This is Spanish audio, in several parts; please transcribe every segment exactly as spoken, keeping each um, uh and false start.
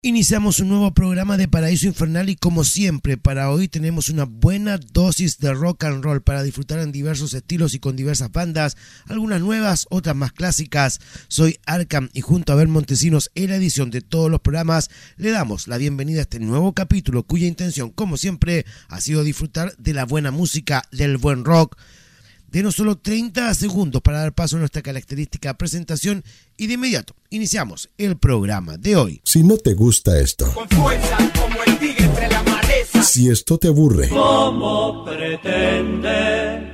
Iniciamos un nuevo programa de Paraíso Infernal y como siempre para hoy tenemos una buena dosis de rock and roll para disfrutar en diversos estilos y con diversas bandas, algunas nuevas, otras más clásicas. Soy Arkham y junto a Ver Montesinos en la edición de todos los programas le damos la bienvenida a este nuevo capítulo cuya intención como siempre ha sido disfrutar de la buena música, del buen rock. Denos solo treinta segundos para dar paso a nuestra característica presentación y de inmediato iniciamos el programa de hoy. Si no te gusta esto, con fuerza como el tigre entre la maleza, si esto te aburre, ¿cómo pretende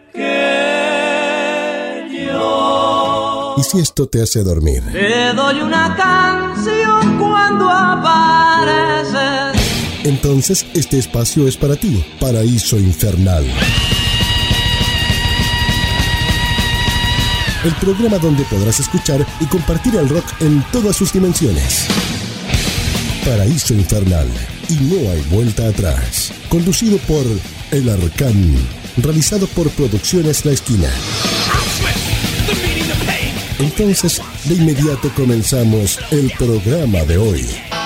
que yo? Y si esto te hace dormir, Te doy una canción cuando apareces. Entonces este espacio es para ti. Paraíso Infernal. El programa donde podrás escuchar y compartir el rock en todas sus dimensiones. Paraíso Infernal y no hay vuelta atrás. Conducido por El Arcán. Realizado por Producciones La Esquina. Entonces, de inmediato comenzamos el programa de hoy.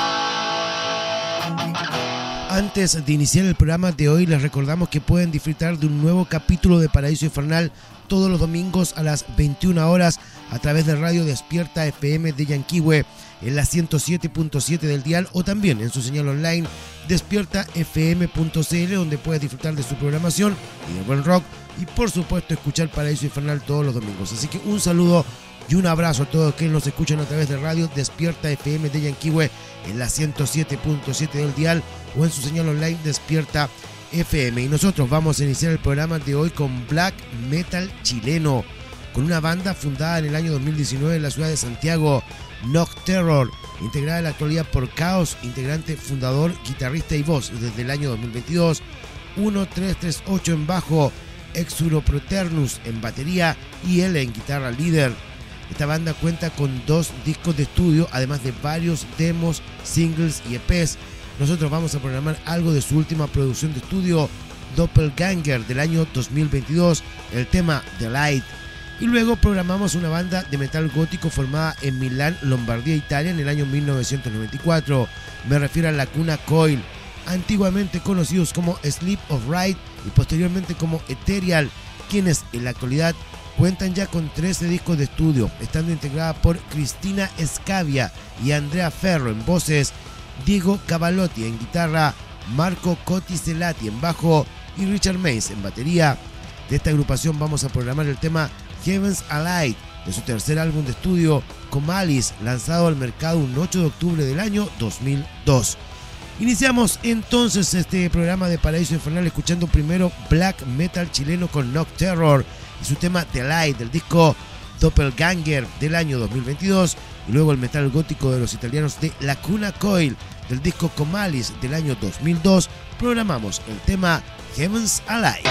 Antes de iniciar el programa de hoy les recordamos que pueden disfrutar de un nuevo capítulo de Paraíso Infernal todos los domingos a las veintiuna horas a través de Radio Despierta F M de Yanquihue en la ciento siete punto siete del dial o también en su señal online despierta f m punto c l donde puedes disfrutar de su programación y de buen rock y por supuesto escuchar Paraíso Infernal todos los domingos. Así que un saludo y un abrazo a todos quienes nos escuchan a través de Radio Despierta F M de Yanquihue en la ciento siete punto siete del dial o en su señal online Despierta F M. Y nosotros vamos a iniciar el programa de hoy con black metal chileno, con una banda fundada en el año dos mil diecinueve en la ciudad de Santiago, Nocterror, integrada en la actualidad por Chaos, integrante, fundador, guitarrista y voz desde el año dos mil veintidós, uno tres tres ocho en bajo, Exuroproternus en batería y él en guitarra líder. Esta banda cuenta con dos discos de estudio, además de varios demos, singles y E Pes. Nosotros vamos a programar algo de su última producción de estudio, Doppelganger, del año dos mil veintidós, el tema The Light. Y luego programamos una banda de metal gótico formada en Milán, Lombardía, Italia, en el año mil novecientos noventa y cuatro. Me refiero a Lacuna Coil, antiguamente conocidos como Sleep of Right y posteriormente como Ethereal, quienes en la actualidad cuentan ya con trece discos de estudio, estando integrada por Cristina Scavia y Andrea Ferro en voces, Diego Cavalotti en guitarra, Marco Coticelati en bajo y Richard Mays en batería. De esta agrupación vamos a programar el tema Heavens Alight de su tercer álbum de estudio, Comalis, lanzado al mercado un ocho de octubre del año dos mil dos. Iniciamos entonces este programa de Paraíso Infernal escuchando primero black metal chileno con Nocterror y su tema The Light del disco Doppelganger del año dos mil veintidós y luego el metal gótico de los italianos de Lacuna Coil del disco Comalis del año dos mil dos. Programamos el tema Heavens Alive.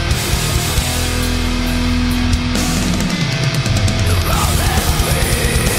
Rolling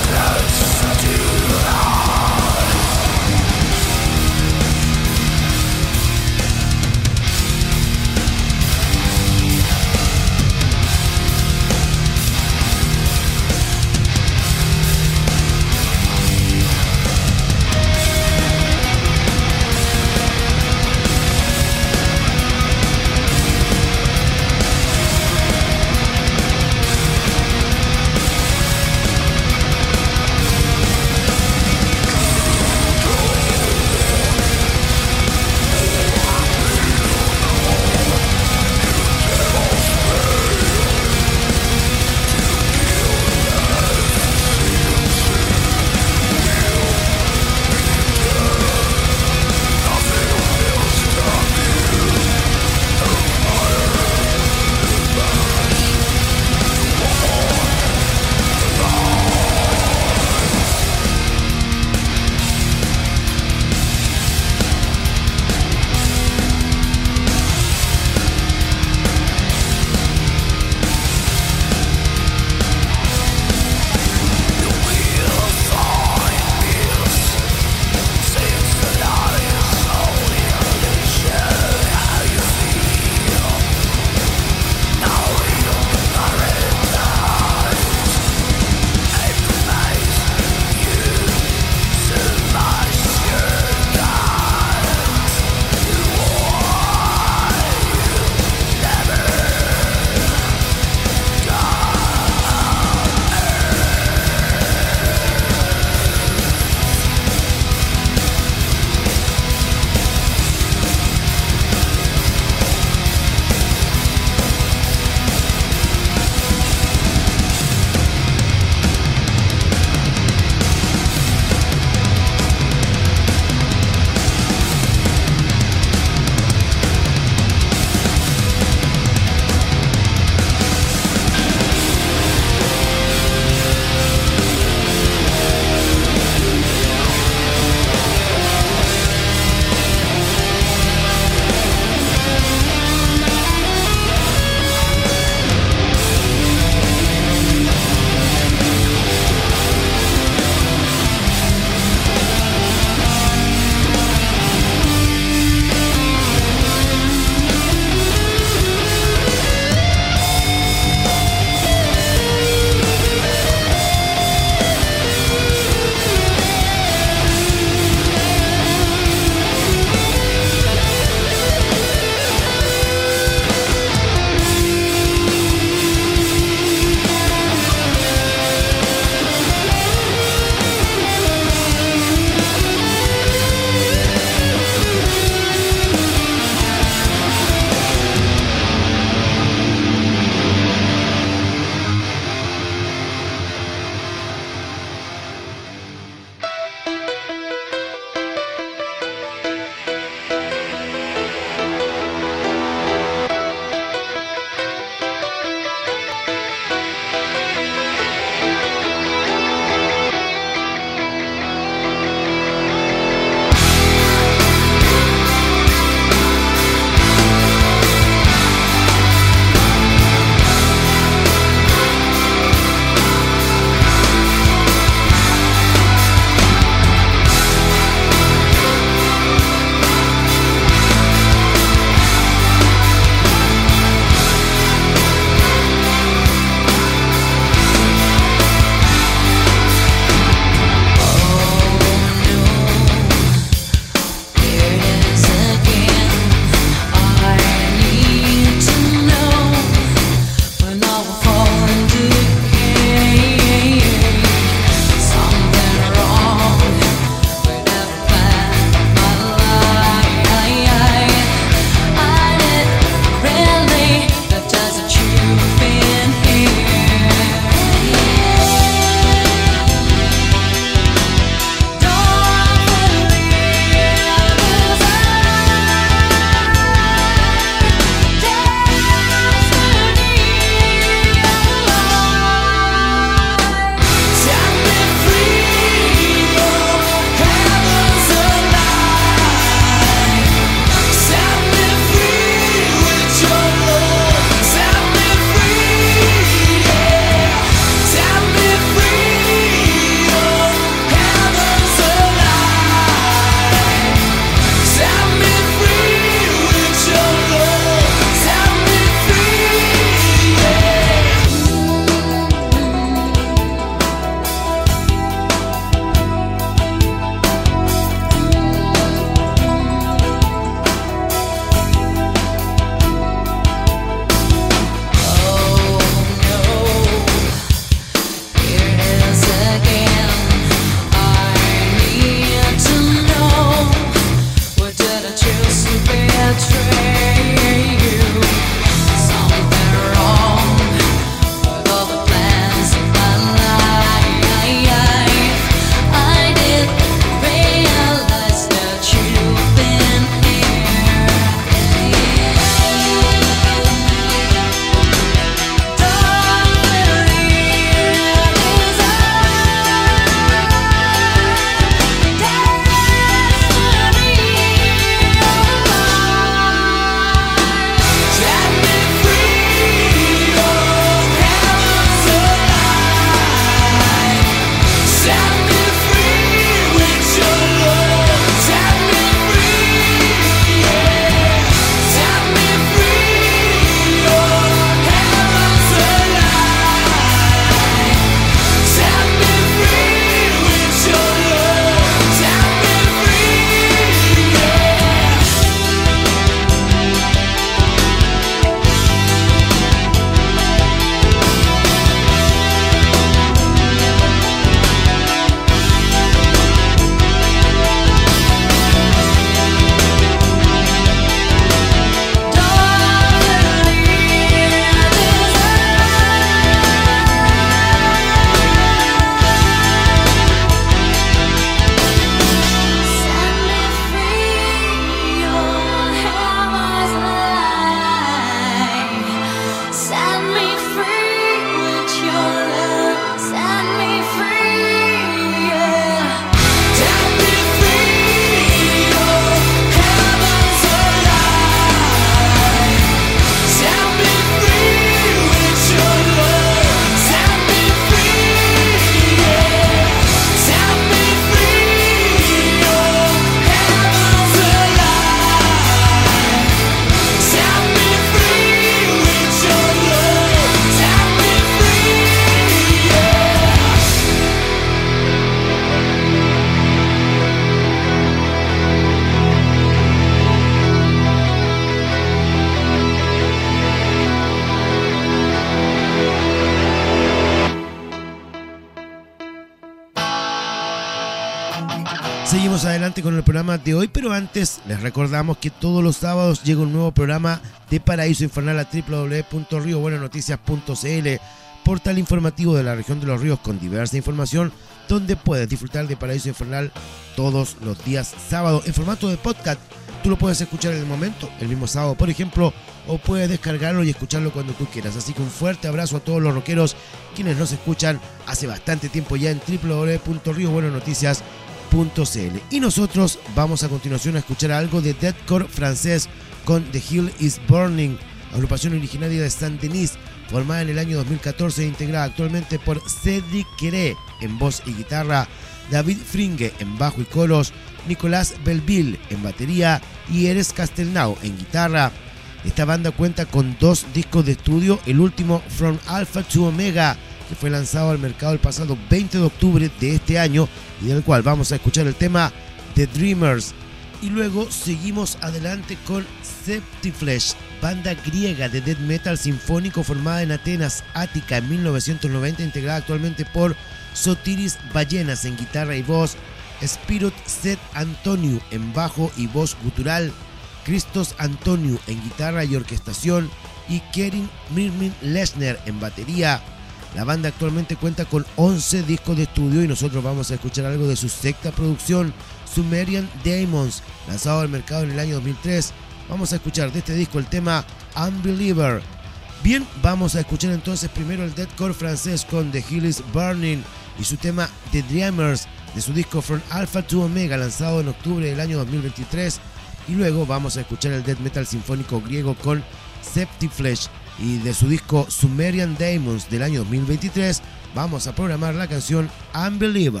Seguimos adelante con el programa de hoy, pero antes les recordamos que todos los sábados llega un nuevo programa de Paraíso Infernal a doble u doble u doble u punto rio buenas noticias punto c l, portal informativo de la región de los ríos con diversa información, donde puedes disfrutar de Paraíso Infernal todos los días sábados en formato de podcast. Tú lo puedes escuchar en el momento, el mismo sábado por ejemplo, o puedes descargarlo y escucharlo cuando tú quieras. Así que un fuerte abrazo a todos los rockeros quienes nos escuchan hace bastante tiempo ya en doble u doble u doble u punto rio buenas noticias punto c l. Y nosotros vamos a continuación a escuchar algo de deathcore francés con The Hill is Burning, agrupación originaria de Saint-Denis, formada en el año dos mil catorce e integrada actualmente por Cédric Queré en voz y guitarra, David Fringue en bajo y coros, Nicolas Belville en batería y Eres Castelnau en guitarra. Esta banda cuenta con dos discos de estudio, el último From Alpha to Omega, que fue lanzado al mercado el pasado veinte de octubre de este año y del cual vamos a escuchar el tema The Dreamers. Y luego seguimos adelante con Septiflesh, banda griega de death metal sinfónico formada en Atenas, Ática en mil novecientos noventa, integrada actualmente por Sotiris Ballenas en guitarra y voz, Spirit Set Antoniou en bajo y voz gutural, Christos Antoniou en guitarra y orquestación y Kerin Mirmin Lesner en batería. La banda actualmente cuenta con once discos de estudio y nosotros vamos a escuchar algo de su sexta producción, Sumerian Demons, lanzado al mercado en el año dos mil tres. Vamos a escuchar de este disco el tema Unbeliever. Bien, vamos a escuchar entonces primero el deathcore francés con The Hill is Burning y su tema The Dreamers de su disco From Alpha to Omega, lanzado en octubre del año dos mil veintitrés. Y luego vamos a escuchar el death metal sinfónico griego con Septiflesh y de su disco Sumerian Demons del año dos mil veintitrés vamos a programar la canción Unbeliever.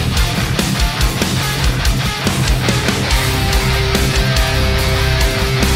We'll be right back.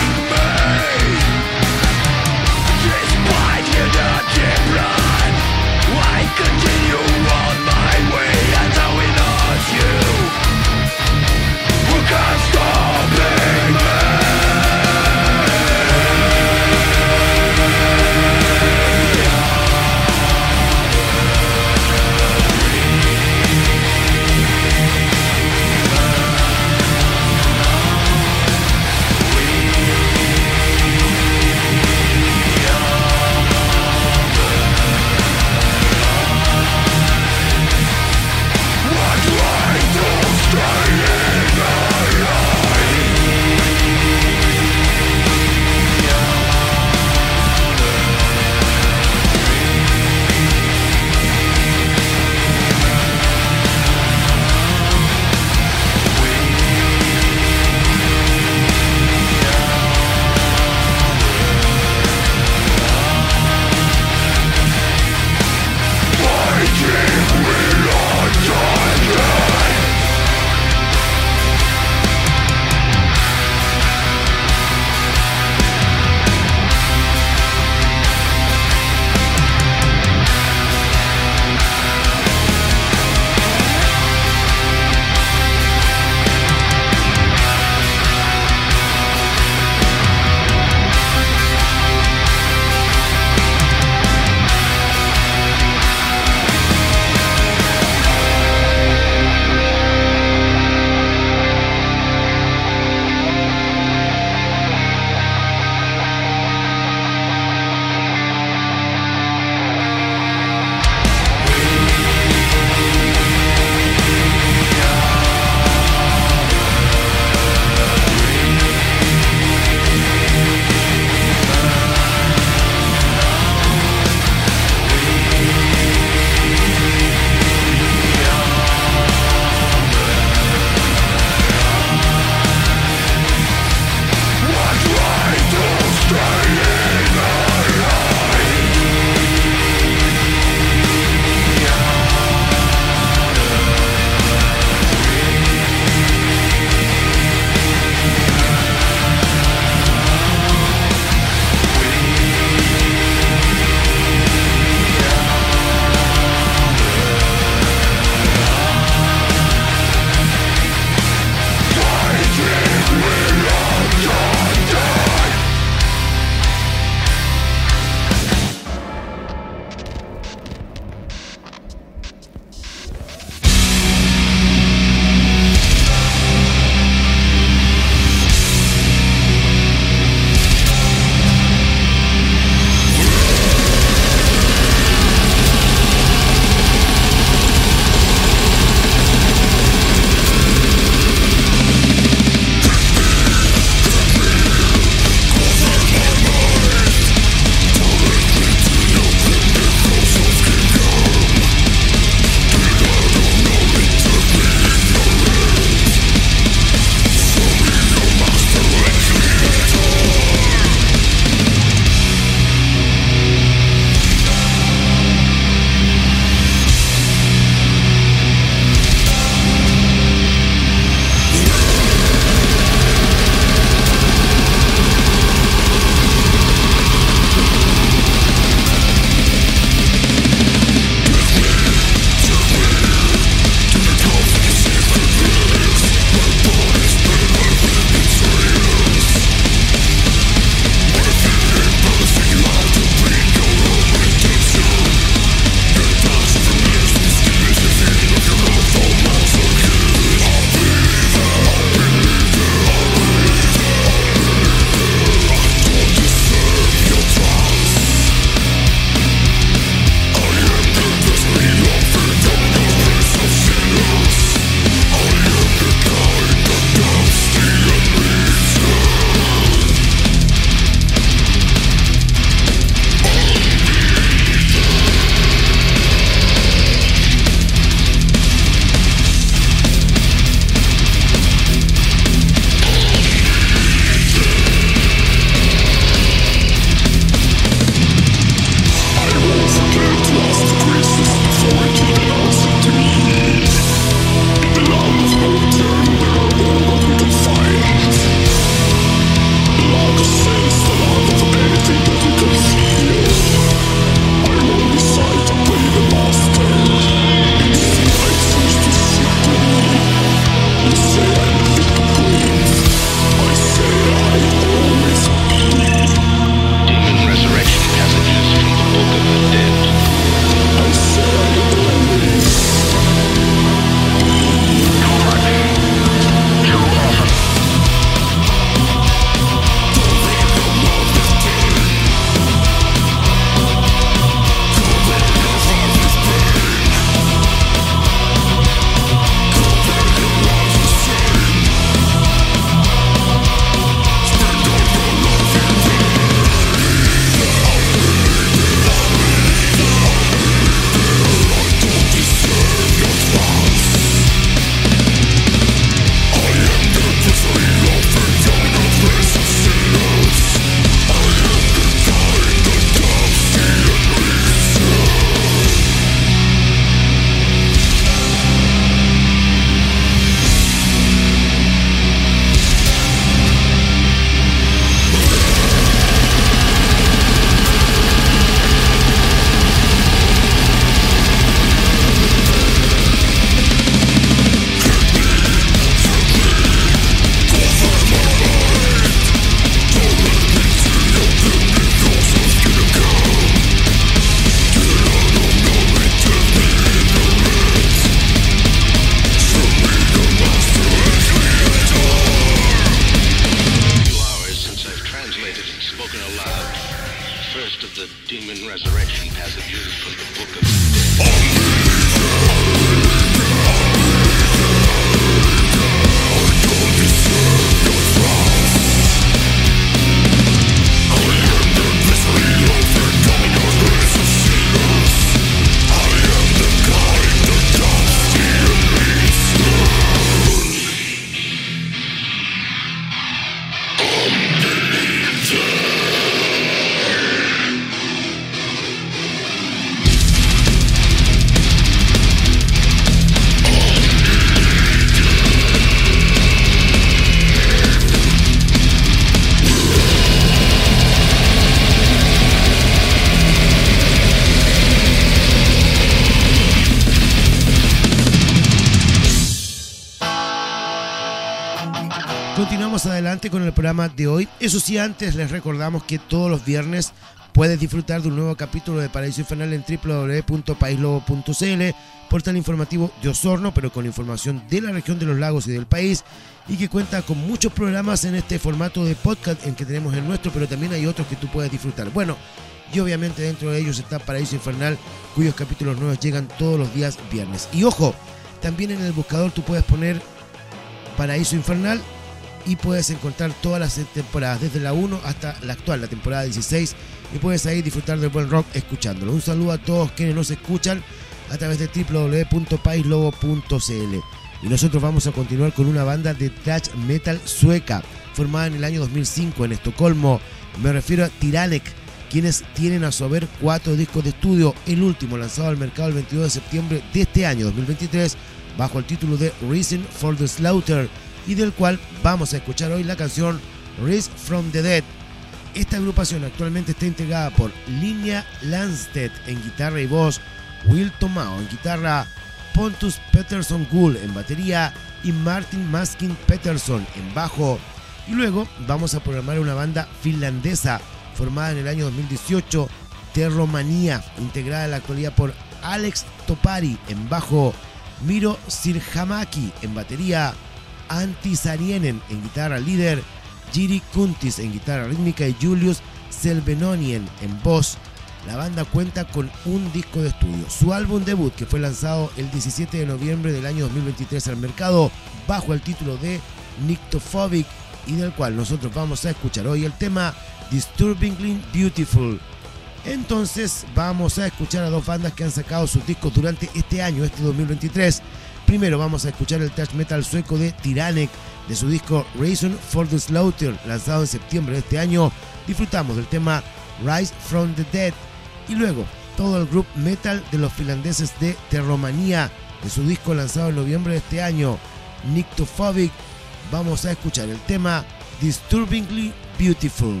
vamos adelante con el programa de hoy. Eso sí, antes les recordamos que todos los viernes puedes disfrutar de un nuevo capítulo de Paraíso Infernal en doble u doble u doble u punto país lobo punto c l, portal informativo de Osorno, pero con información de la región de los lagos y del país, y que cuenta con muchos programas en este formato de podcast en que tenemos el nuestro, pero también hay otros que tú puedes disfrutar. Bueno, y obviamente dentro de ellos está Paraíso Infernal, cuyos capítulos nuevos llegan todos los días viernes. Y ojo, también en el buscador tú puedes poner Paraíso Infernal y puedes encontrar todas las temporadas, desde la uno hasta la actual, la temporada dieciséis, y puedes ahí disfrutar del buen rock escuchándolo. Un saludo a todos quienes nos escuchan a través de doble u doble u doble u punto país lobo punto c l. Y nosotros vamos a continuar con una banda de thrash metal sueca, formada en el año dos mil cinco en Estocolmo. Me refiero a Tyrannek, quienes tienen a su haber cuatro discos de estudio, el último lanzado al mercado el veintidós de septiembre de este año dos mil veintitrés, bajo el título de Reason for the Slaughter, y del cual vamos a escuchar hoy la canción Rise from the Dead. Esta agrupación actualmente está integrada por Linnea Landstedt en guitarra y voz, Will Tomao en guitarra, Pontus Pettersson Gull en batería y Martin Maskin Pettersson en bajo. Y luego vamos a programar una banda finlandesa formada en el año dos mil dieciocho, Terromania, integrada en la actualidad por Alex Topari en bajo, Miro Sirhamaki en batería, Antti Saarinen en guitarra líder, Jiri Kuntis en guitarra rítmica y Julius Selvenonien en voz. La banda cuenta con un disco de estudio. Su álbum debut, que fue lanzado el diecisiete de noviembre del año dos mil veintitrés al mercado bajo el título de Nyctophobic, y del cual nosotros vamos a escuchar hoy el tema Disturbingly Beautiful. Entonces vamos a escuchar a dos bandas que han sacado sus discos durante este año, este dos mil veintitrés. Primero vamos a escuchar el thrash metal sueco de Tyrannek, de su disco Reason for the Slaughter, lanzado en septiembre de este año. Disfrutamos del tema Rise from the Dead, y luego todo el group metal de los finlandeses de Terromania, de su disco lanzado en noviembre de este año, Nyctophobic. Vamos a escuchar el tema Disturbingly Beautiful.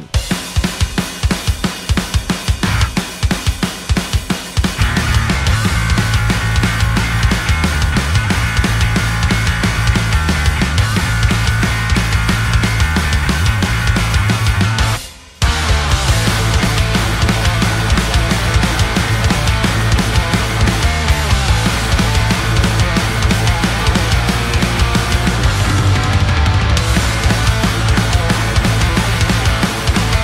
We'll be right back.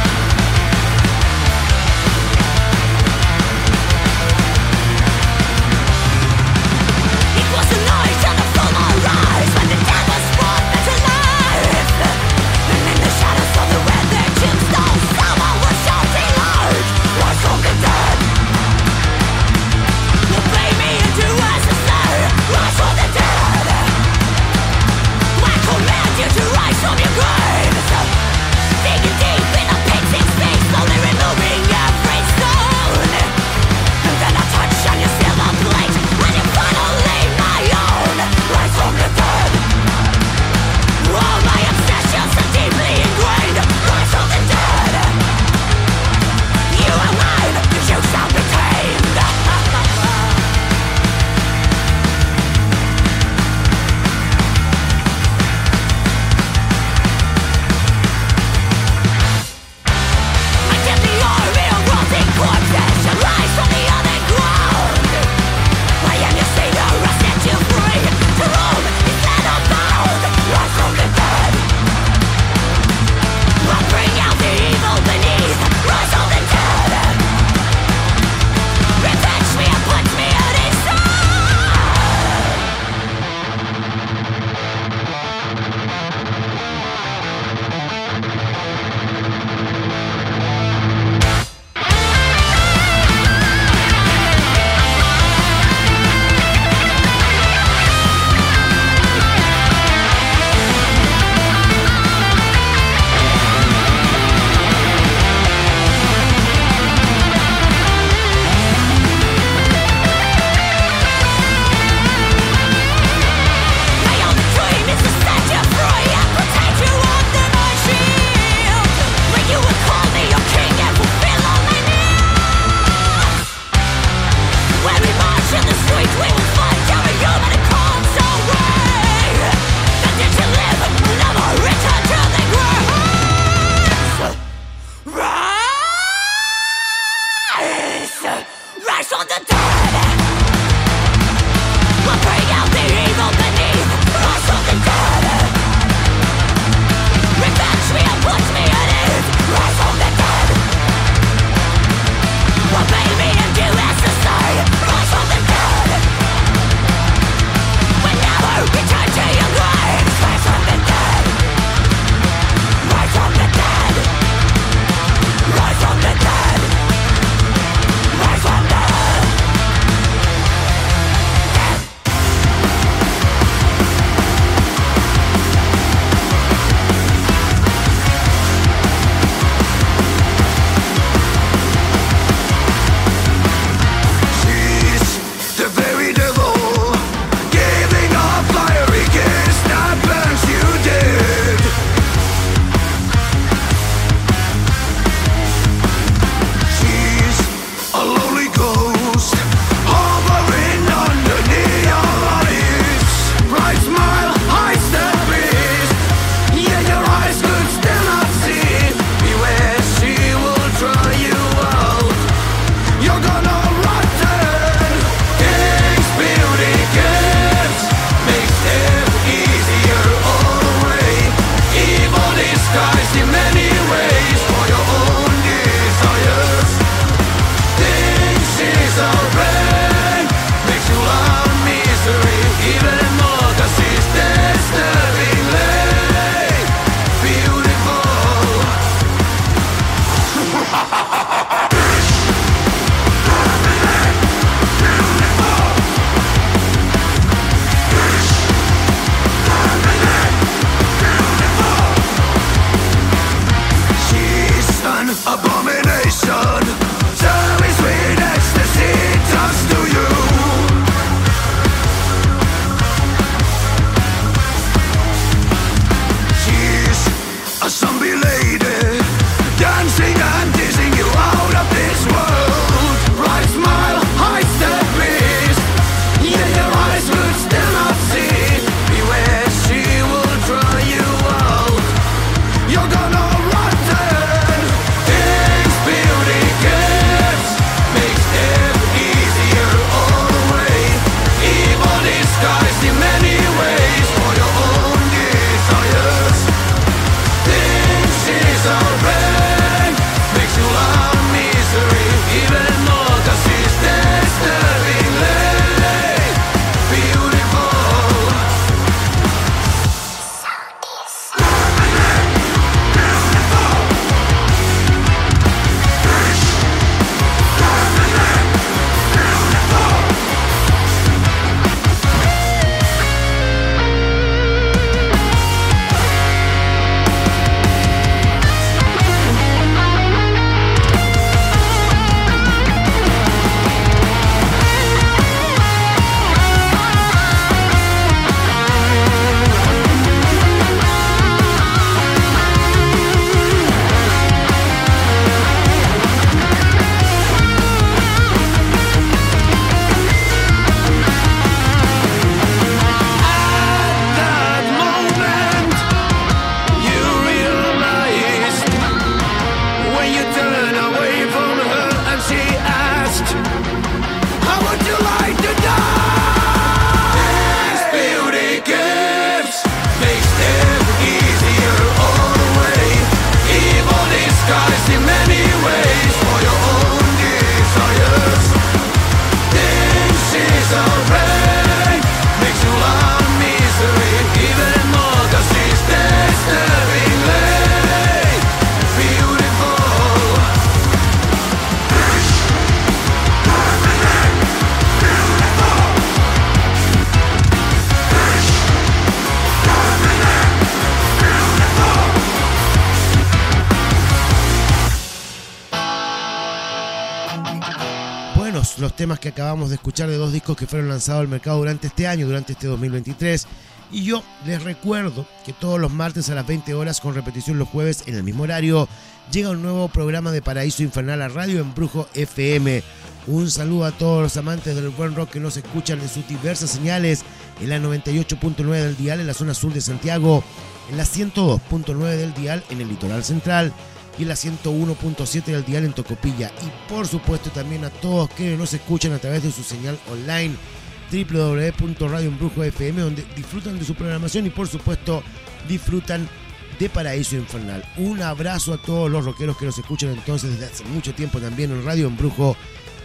los temas que acabamos de escuchar de dos discos que fueron lanzados al mercado durante este año, durante este dos mil veintitrés. Y yo les recuerdo que todos los martes a las veinte horas, con repetición los jueves en el mismo horario, llega un nuevo programa de Paraíso Infernal a Radio Embrujo F M. Un saludo a todos los amantes del buen rock que nos escuchan en sus diversas señales, en la noventa y ocho punto nueve del dial en la zona sur de Santiago, en la ciento dos punto nueve del dial en el litoral central y en la ciento uno punto siete del dial en Tocopilla. Y por supuesto también a todos que nos escuchan a través de su señal online doble u doble u doble u punto radio embrujo f m, donde disfrutan de su programación y por supuesto disfrutan de Paraíso Infernal. Un abrazo a todos los rockeros que nos escuchan entonces desde hace mucho tiempo también en Radio Embrujo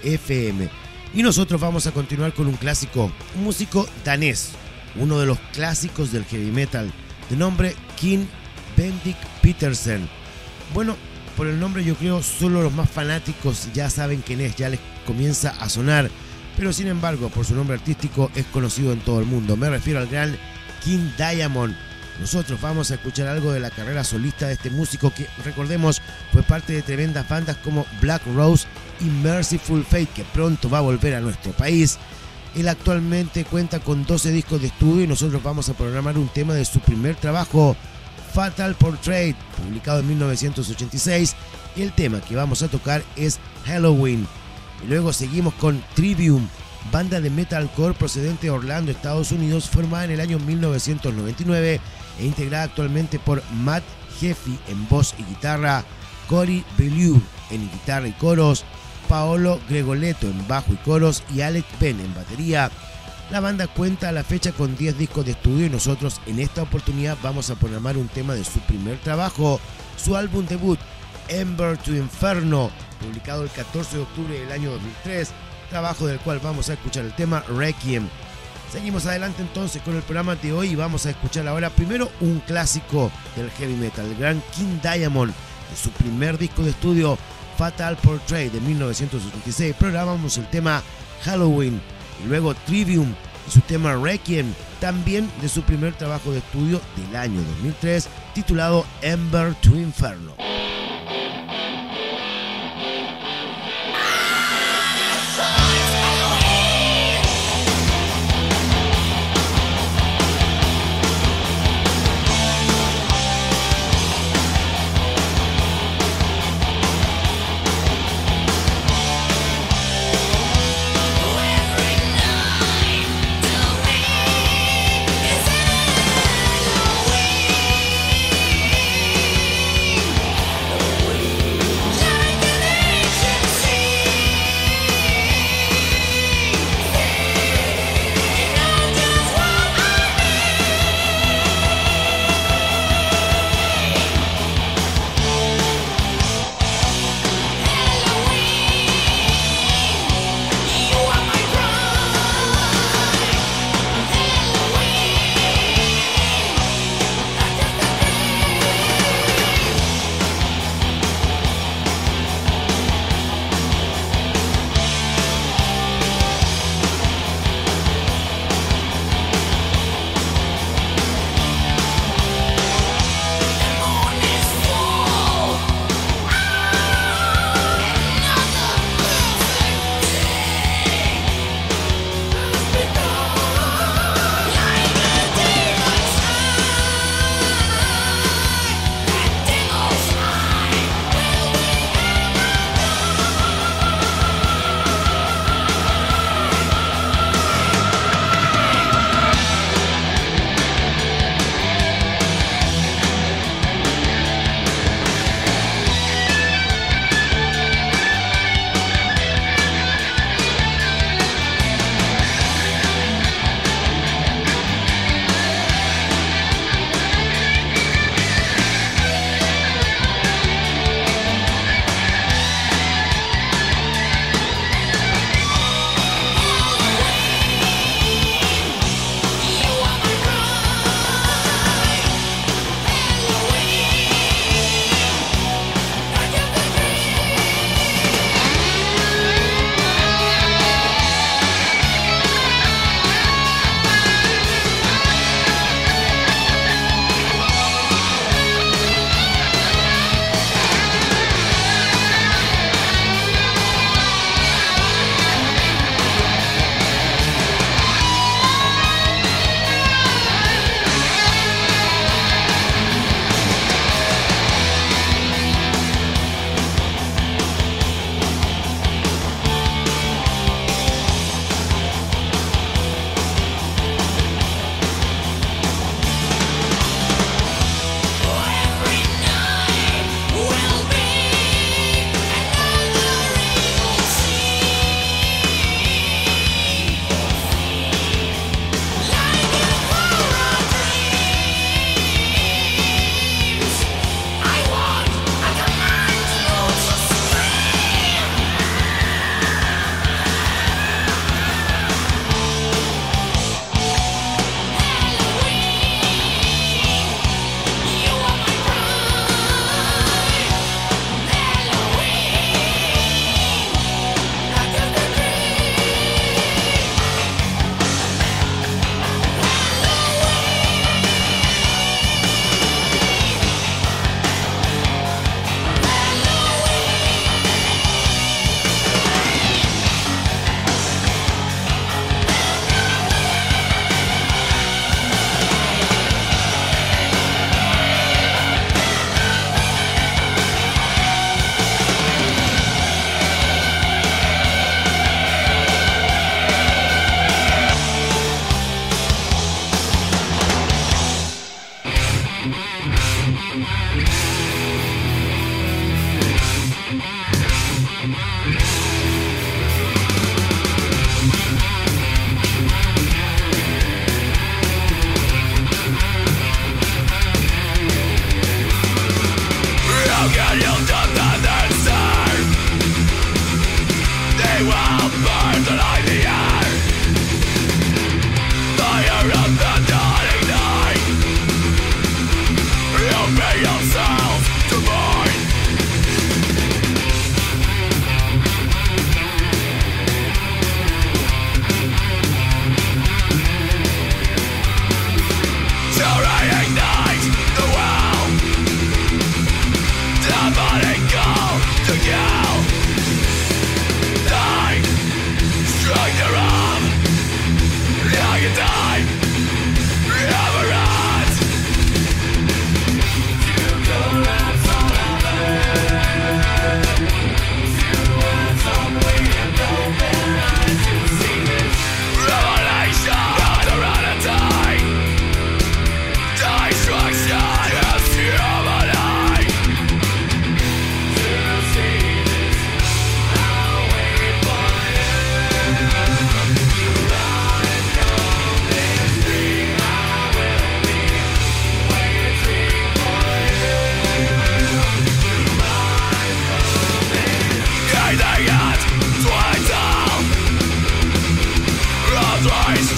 F M. Y nosotros vamos a continuar con un clásico, un músico danés, uno de los clásicos del heavy metal, de nombre Kim Bendik Petersen. Bueno, por el nombre yo creo solo los más fanáticos ya saben quién es, ya les comienza a sonar, pero sin embargo por su nombre artístico es conocido en todo el mundo. Me refiero al gran King Diamond. Nosotros vamos a escuchar algo de la carrera solista de este músico que, recordemos, fue parte de tremendas bandas como Black Rose y Merciful Fate, que pronto va a volver a nuestro país. Él actualmente cuenta con doce discos de estudio y nosotros vamos a programar un tema de su primer trabajo, Fatal Portrait, publicado en mil novecientos ochenta y seis, y el tema que vamos a tocar es Halloween. Y luego seguimos con Trivium, banda de metalcore procedente de Orlando, Estados Unidos, formada en el año mil novecientos noventa y nueve e integrada actualmente por Matt Heffy en voz y guitarra, Cory Bellew en guitarra y coros, Paolo Gregoletto en bajo y coros y Alex Ben en batería. La banda cuenta a la fecha con diez discos de estudio y nosotros en esta oportunidad vamos a programar un tema de su primer trabajo, su álbum debut, Ember to Inferno, publicado el catorce de octubre del año dos mil tres, trabajo del cual vamos a escuchar el tema Requiem. Seguimos adelante entonces con el programa de hoy y vamos a escuchar ahora primero un clásico del heavy metal, el gran King Diamond, de su primer disco de estudio, Fatal Portrait de mil novecientos ochenta y seis. Programamos el tema Halloween y luego Trivium y su tema Requiem, también de su primer trabajo de estudio del año dos mil tres, titulado Ember to Inferno. Halloween.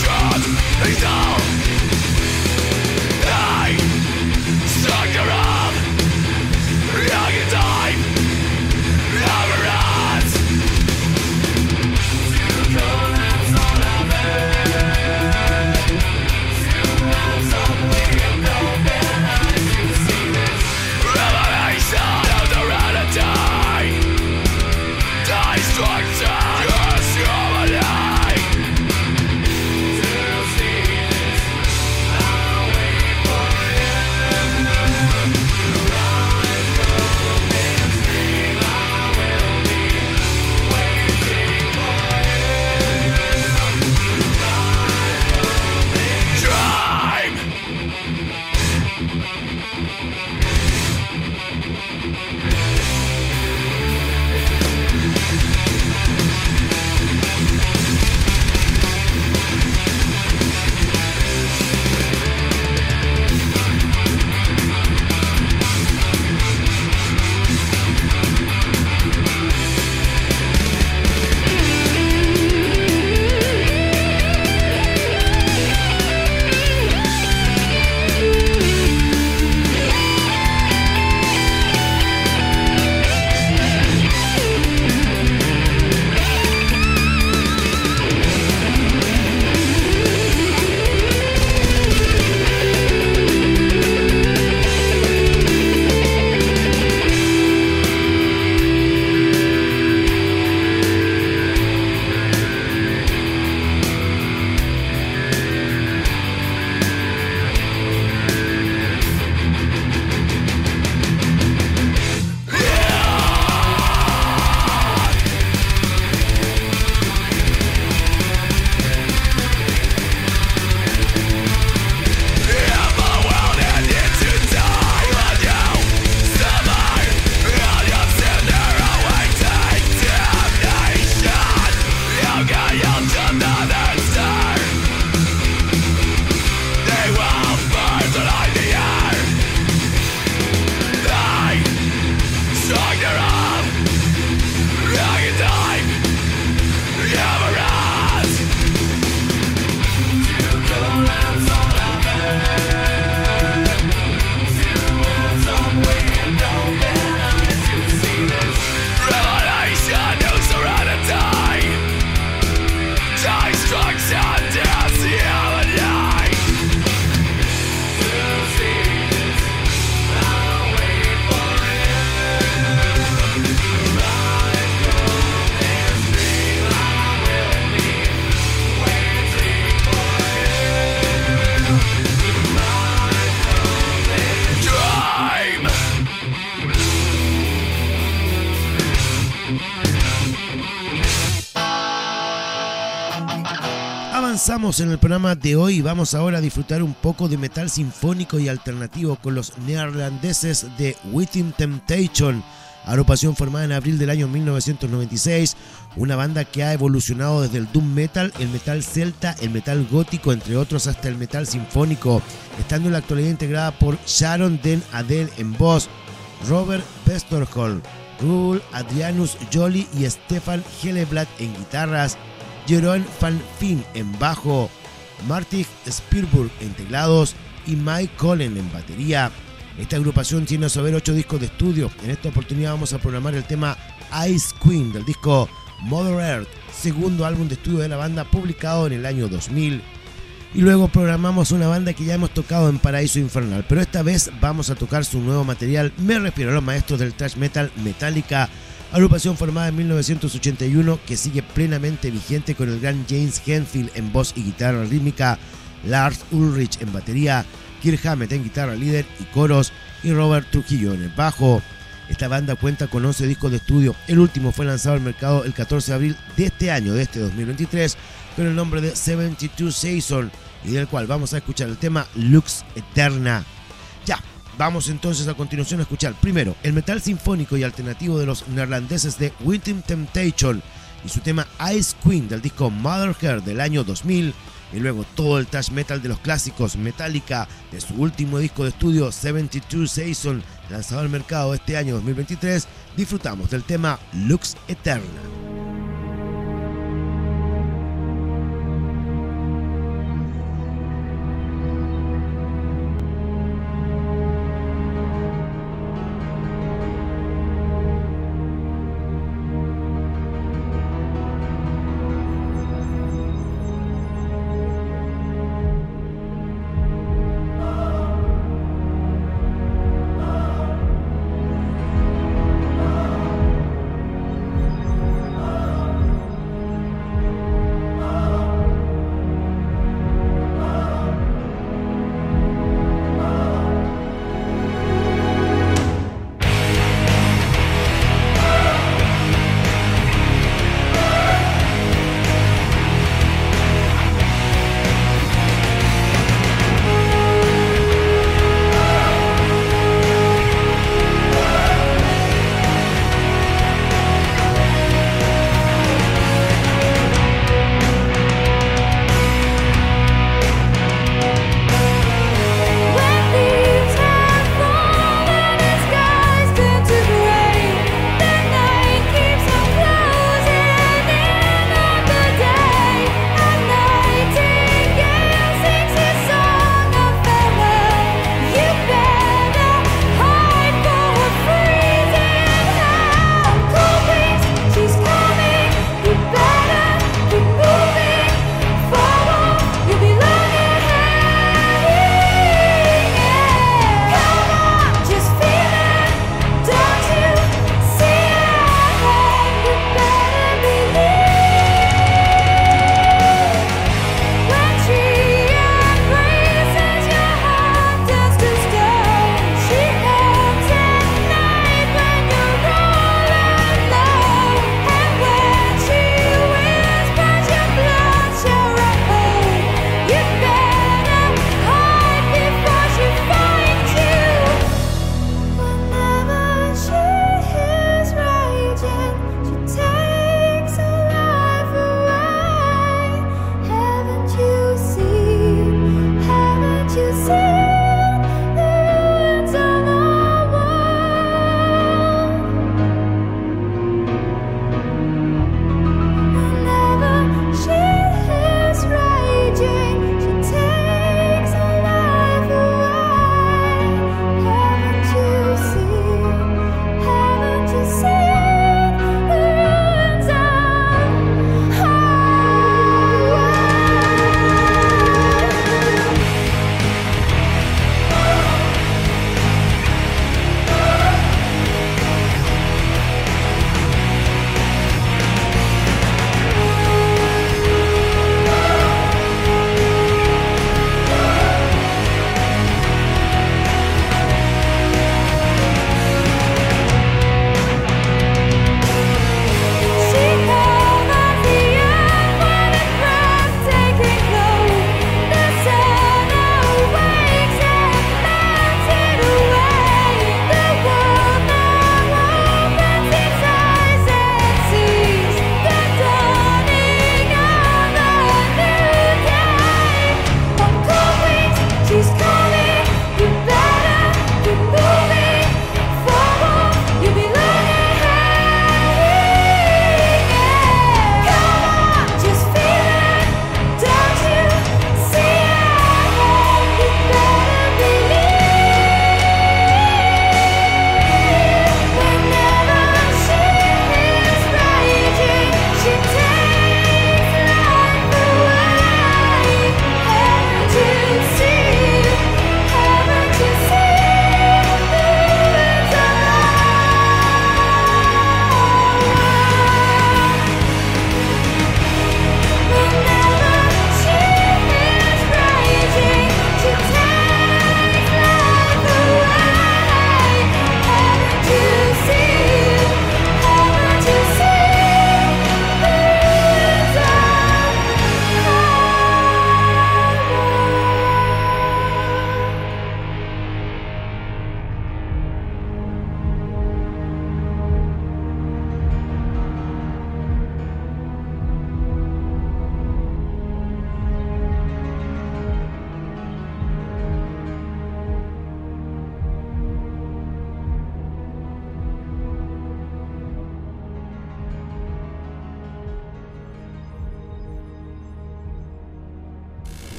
Avanzamos en el programa de hoy y vamos ahora a disfrutar un poco de metal sinfónico y alternativo con los neerlandeses de Within Temptation, agrupación formada en abril del año mil novecientos noventa y seis, una banda que ha evolucionado desde el doom metal, el metal celta, el metal gótico, entre otros, hasta el metal sinfónico, estando en la actualidad integrada por Sharon Den Adel en voz, Robert Westerholm, Roel Adrianus Joly y Stefan Helleblad en guitarras, Jeroen van Veen en bajo, Martin Spierburg en teclados y Mike Collen en batería. Esta agrupación tiene a su haber ocho discos de estudio. En esta oportunidad vamos a programar el tema Ice Queen del disco Mother Earth, segundo álbum de estudio de la banda publicado en el año dos mil. Y luego programamos una banda que ya hemos tocado en Paraíso Infernal, pero esta vez vamos a tocar su nuevo material. Me refiero a los maestros del thrash metal Metallica, agrupación formada en mil novecientos ochenta y uno que sigue plenamente vigente con el gran James Hetfield en voz y guitarra rítmica, Lars Ulrich en batería, Kirk Hammett en guitarra líder y coros y Robert Trujillo en el bajo. Esta banda cuenta con once discos de estudio, el último fue lanzado al mercado el catorce de abril de este año, de este dos mil veintitrés, con el nombre de setenta y dos Season, y del cual vamos a escuchar el tema Lux Eterna. Ya, vamos entonces a continuación a escuchar primero el metal sinfónico y alternativo de los neerlandeses de Within Temptation y su tema Ice Queen del disco Mother Earth del año dos mil, y luego todo el thrash metal de los clásicos Metallica de su último disco de estudio setenta y dos Season, lanzado al mercado este año dos mil veintitrés. Disfrutamos del tema Lux Eterna.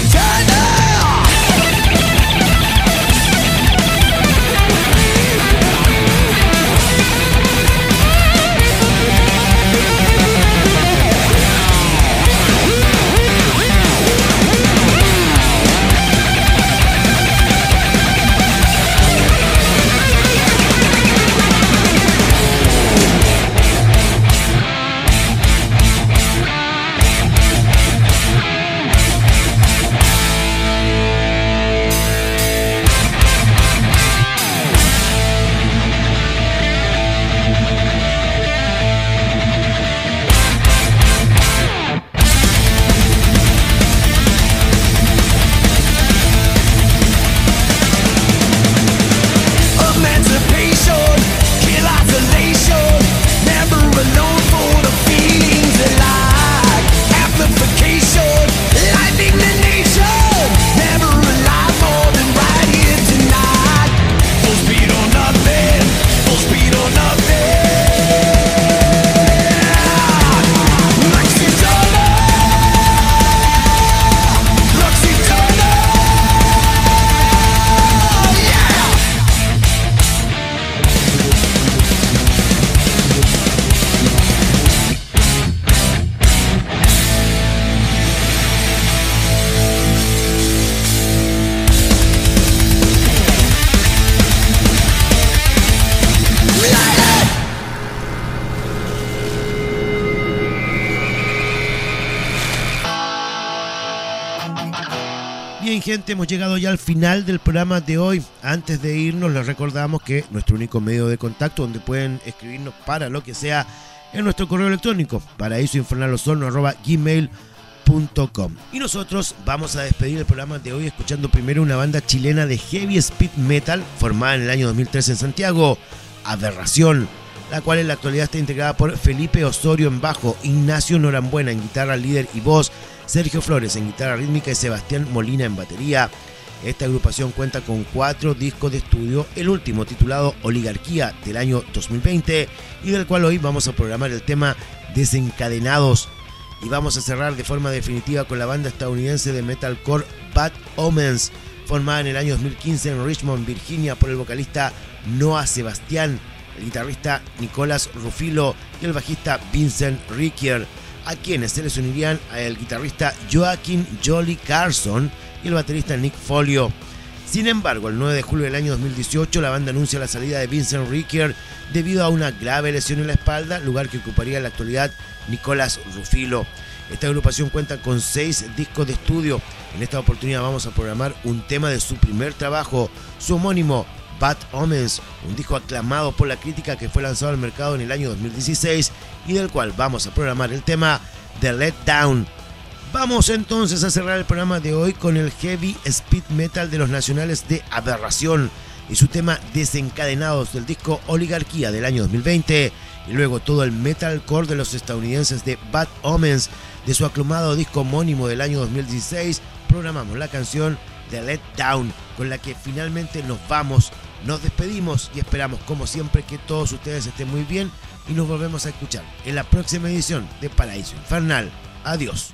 Bien, gente, hemos llegado ya al final del programa de hoy. Antes de irnos, les recordamos que nuestro único medio de contacto donde pueden escribirnos para lo que sea es nuestro correo electrónico, paraísoinfernalosorno arroba gmail punto com. Y nosotros vamos a despedir el programa de hoy escuchando primero una banda chilena de heavy speed metal formada en el año dos mil trece en Santiago, Aberración, la cual en la actualidad está integrada por Felipe Osorio en bajo, Ignacio Norambuena en guitarra líder y voz, Sergio Flores en guitarra rítmica y Sebastián Molina en batería. Esta agrupación cuenta con cuatro discos de estudio, el último titulado Oligarquía del año dos mil veinte y del cual hoy vamos a programar el tema Desencadenados. Y vamos a cerrar de forma definitiva con la banda estadounidense de metalcore Bad Omens, formada en el año dos mil quince en Richmond, Virginia, por el vocalista Noah Sebastián, el guitarrista Nicolas Rufilo y el bajista Vincent Rickier, a quienes se les unirían el guitarrista Joaquin Jolly Carson y el baterista Nick Folio. Sin embargo, el nueve de julio del año dos mil dieciocho, la banda anuncia la salida de Vincent Rickier debido a una grave lesión en la espalda, lugar que ocuparía en la actualidad Nicolas Rufilo. Esta agrupación cuenta con seis discos de estudio. En esta oportunidad vamos a programar un tema de su primer trabajo, su homónimo Bad Omens, un disco aclamado por la crítica que fue lanzado al mercado en el año dos mil dieciséis y del cual vamos a programar el tema The Let Down. Vamos entonces a cerrar el programa de hoy con el heavy speed metal de los nacionales de Aberración y su tema Desencadenados del disco Oligarquía del año dos mil veinte, y luego todo el metalcore de los estadounidenses de Bad Omens de su aclamado disco homónimo del año dos mil dieciséis. Programamos la canción The Let Down, con la que finalmente nos vamos, nos despedimos y esperamos como siempre que todos ustedes estén muy bien y nos volvemos a escuchar en la próxima edición de Paraíso Infernal. Adiós.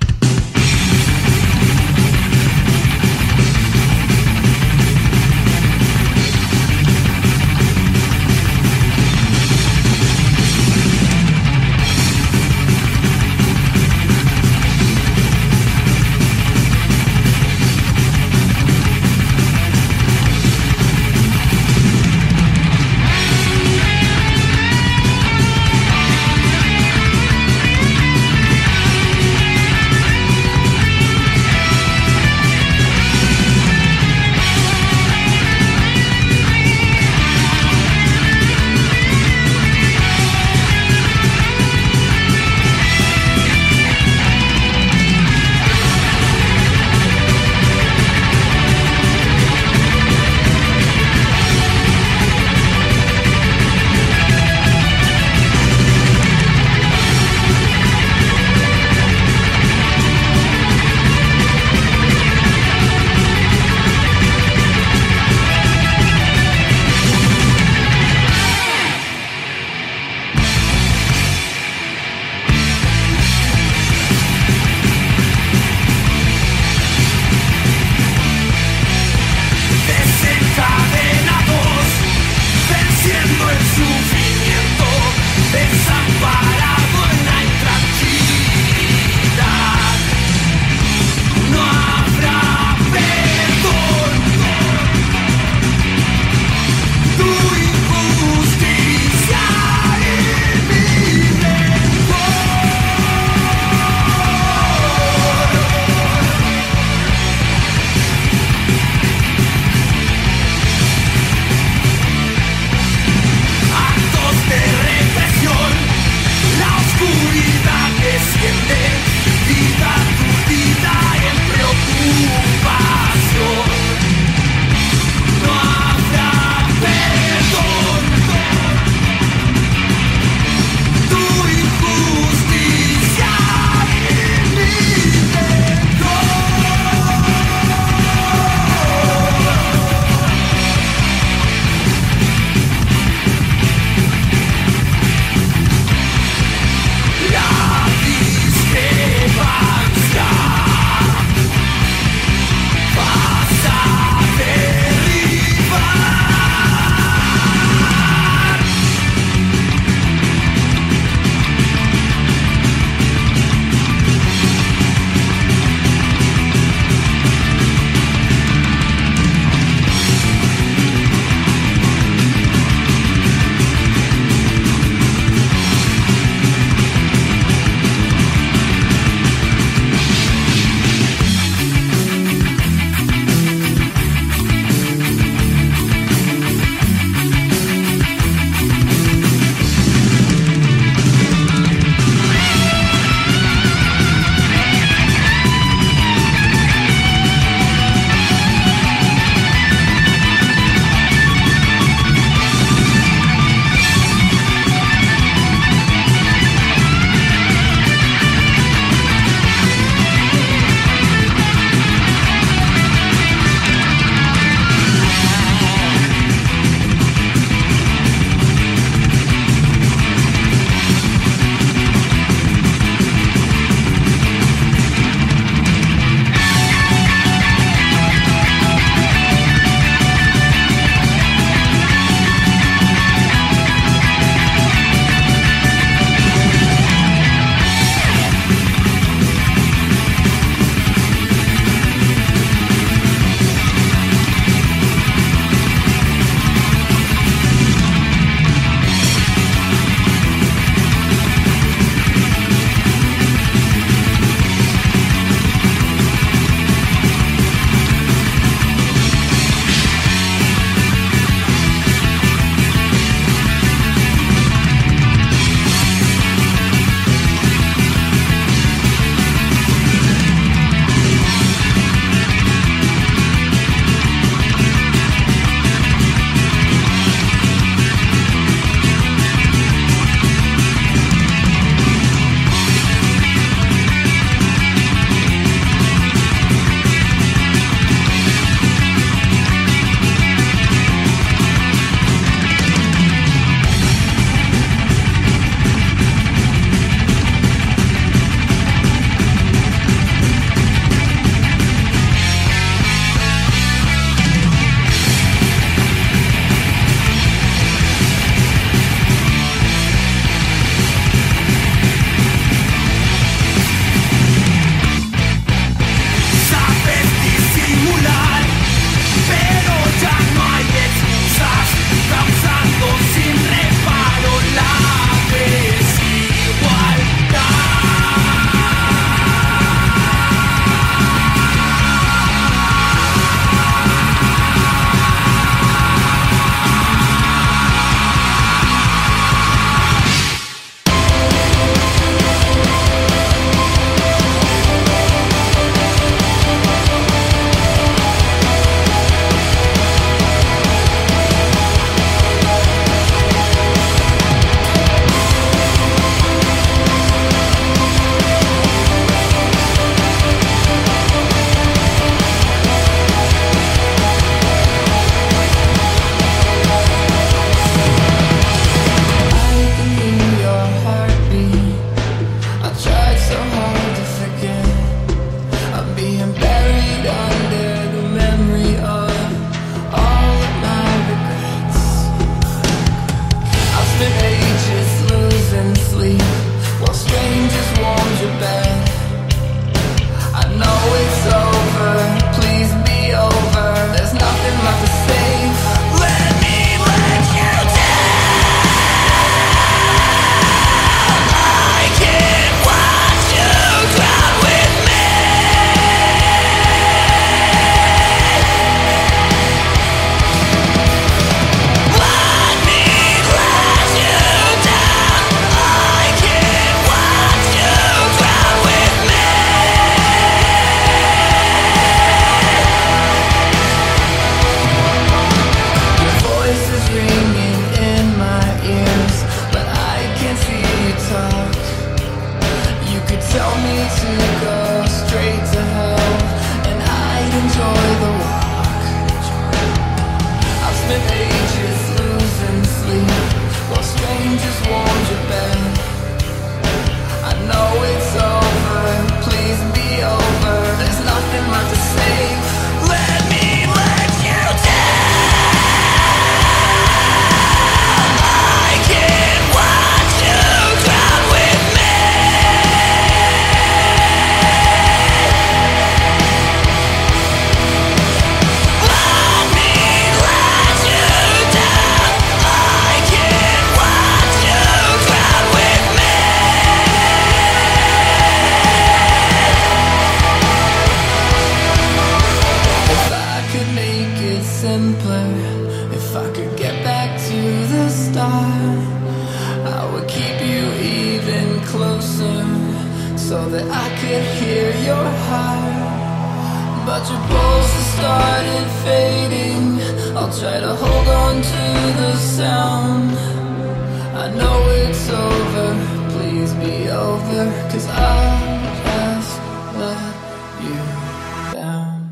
simpler if I could get back to the start. I would keep you even closer so that I could hear your heart. But your pulse has started fading. I'll try to hold on to the sound. I know it's over, please be over, 'cause I just let you down.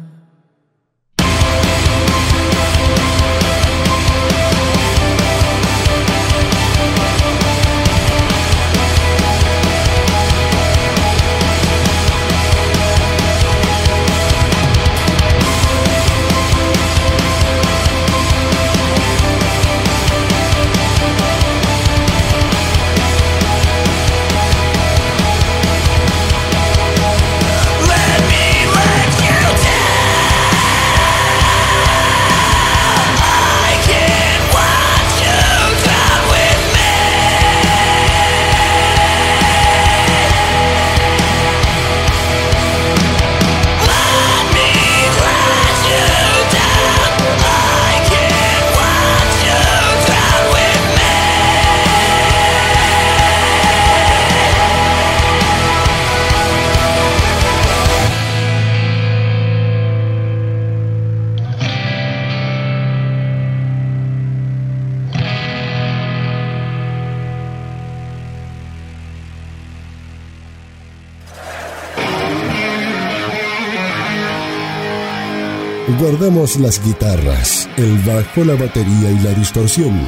Guardamos las guitarras, el bajo, la batería y la distorsión.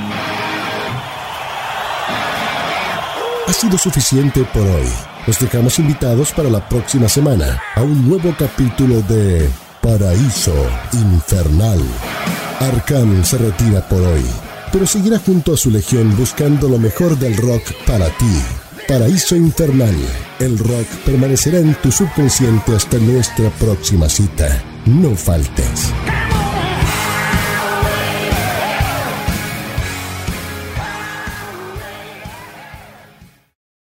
Ha sido suficiente por hoy. Los dejamos invitados para la próxima semana a un nuevo capítulo de Paraíso Infernal. Arkham se retira por hoy, pero seguirá junto a su legión buscando lo mejor del rock para ti. Paraíso Infernal. El rock permanecerá en tu subconsciente hasta nuestra próxima cita. No faltes.